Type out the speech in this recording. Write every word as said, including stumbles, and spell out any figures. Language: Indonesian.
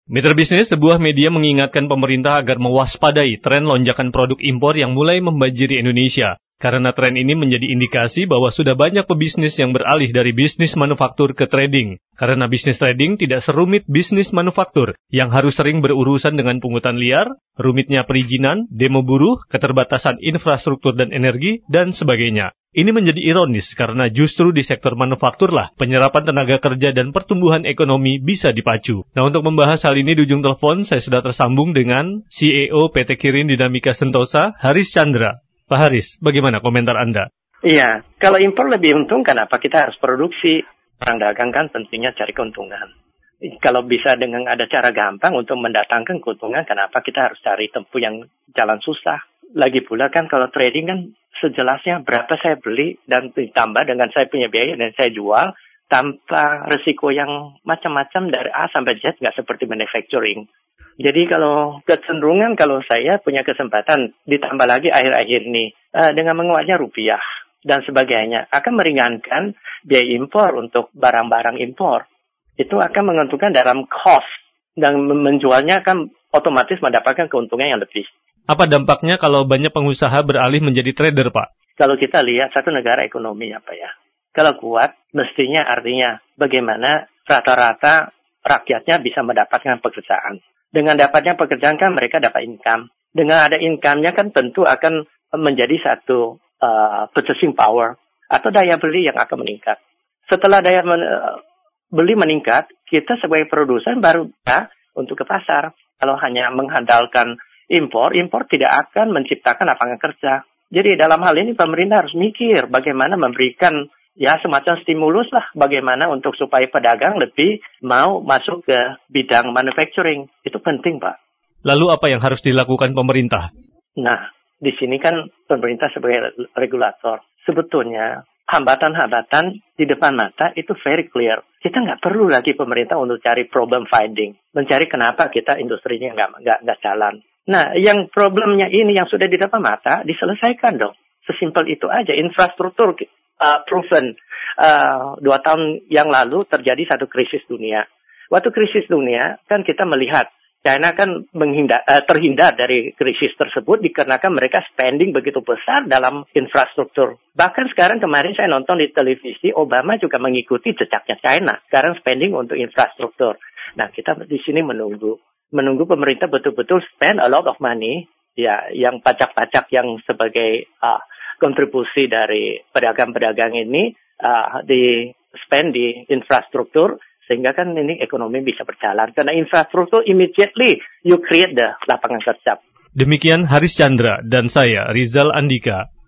Mitra Bisnis, sebuah media mengingatkan pemerintah agar mewaspadai tren lonjakan produk impor yang mulai membanjiri Indonesia. Karena tren ini menjadi indikasi bahwa sudah banyak pebisnis yang beralih dari bisnis manufaktur ke trading. Karena bisnis trading tidak serumit bisnis manufaktur, yang harus sering berurusan dengan pungutan liar, rumitnya perizinan, demo buruh, keterbatasan infrastruktur dan energi, dan sebagainya. Ini menjadi ironis karena justru di sektor manufakturlah penyerapan tenaga kerja dan pertumbuhan ekonomi bisa dipacu. Nah, untuk membahas hal ini di ujung telepon, saya sudah tersambung dengan C E O P T Kirin Dinamika Sentosa, Haris Chandra. Pak Haris, bagaimana komentar Anda? Iya, kalau impor lebih untung, kenapa kita harus produksi? Orang dagang kan tentunya cari keuntungan. Kalau bisa dengan ada cara gampang untuk mendatangkan keuntungan, kenapa kita harus cari tempuh yang jalan susah? Lagi pula kan kalau trading kan sejelasnya berapa saya beli dan ditambah dengan saya punya biaya dan saya jual tanpa risiko yang macam-macam dari A sampai Z, nggak seperti manufacturing. Jadi kalau kecenderungan kalau saya punya kesempatan ditambah lagi akhir-akhir ini uh, dengan menguatnya rupiah dan sebagainya akan meringankan biaya impor untuk barang-barang impor. Itu akan menguntungkan dalam cost dan menjualnya akan otomatis mendapatkan keuntungan yang lebih. Apa dampaknya kalau banyak pengusaha beralih menjadi trader, Pak? Kalau kita lihat satu negara ekonomi apa ya? Kalau kuat, mestinya artinya bagaimana rata-rata rakyatnya bisa mendapatkan pekerjaan. Dengan dapatnya pekerjaan kan mereka dapat income. Dengan ada income-nya kan tentu akan menjadi satu uh, purchasing power atau daya beli yang akan meningkat. Setelah daya men- beli meningkat, kita sebagai produsen baru bisa untuk ke pasar. Kalau hanya mengandalkan impor, impor tidak akan menciptakan lapangan kerja. Jadi dalam hal ini pemerintah harus mikir bagaimana memberikan ya semacam stimulus lah bagaimana untuk supaya pedagang lebih mau masuk ke bidang manufacturing. Itu penting, Pak. Lalu apa yang harus dilakukan pemerintah? Nah, di sini kan pemerintah sebagai regulator. Sebetulnya hambatan-hambatan di depan mata itu very clear. Kita nggak perlu lagi pemerintah untuk cari problem finding. Mencari kenapa kita industrinya nggak, nggak, nggak jalan. Nah, yang problemnya ini yang sudah di depan mata diselesaikan dong. Sesimpel itu aja. Infrastruktur uh, proven. Uh, dua tahun yang lalu terjadi satu krisis dunia. Waktu krisis dunia kan kita melihat China kan menghindar, uh, terhindar dari krisis tersebut dikarenakan mereka spending begitu besar dalam infrastruktur. Bahkan sekarang kemarin saya nonton di televisi, Obama juga mengikuti jejaknya China. Sekarang spending untuk infrastruktur. Nah, kita di sini menunggu. Menunggu pemerintah betul-betul spend a lot of money, ya, yang pajak-pajak yang sebagai uh, kontribusi dari pedagang-pedagang ini uh, di spend di infrastruktur, sehingga kan ini ekonomi bisa berjalan. Karena infrastruktur immediately you create the lapangan kerja. Demikian Haris Chandra dan saya Rizal Andika.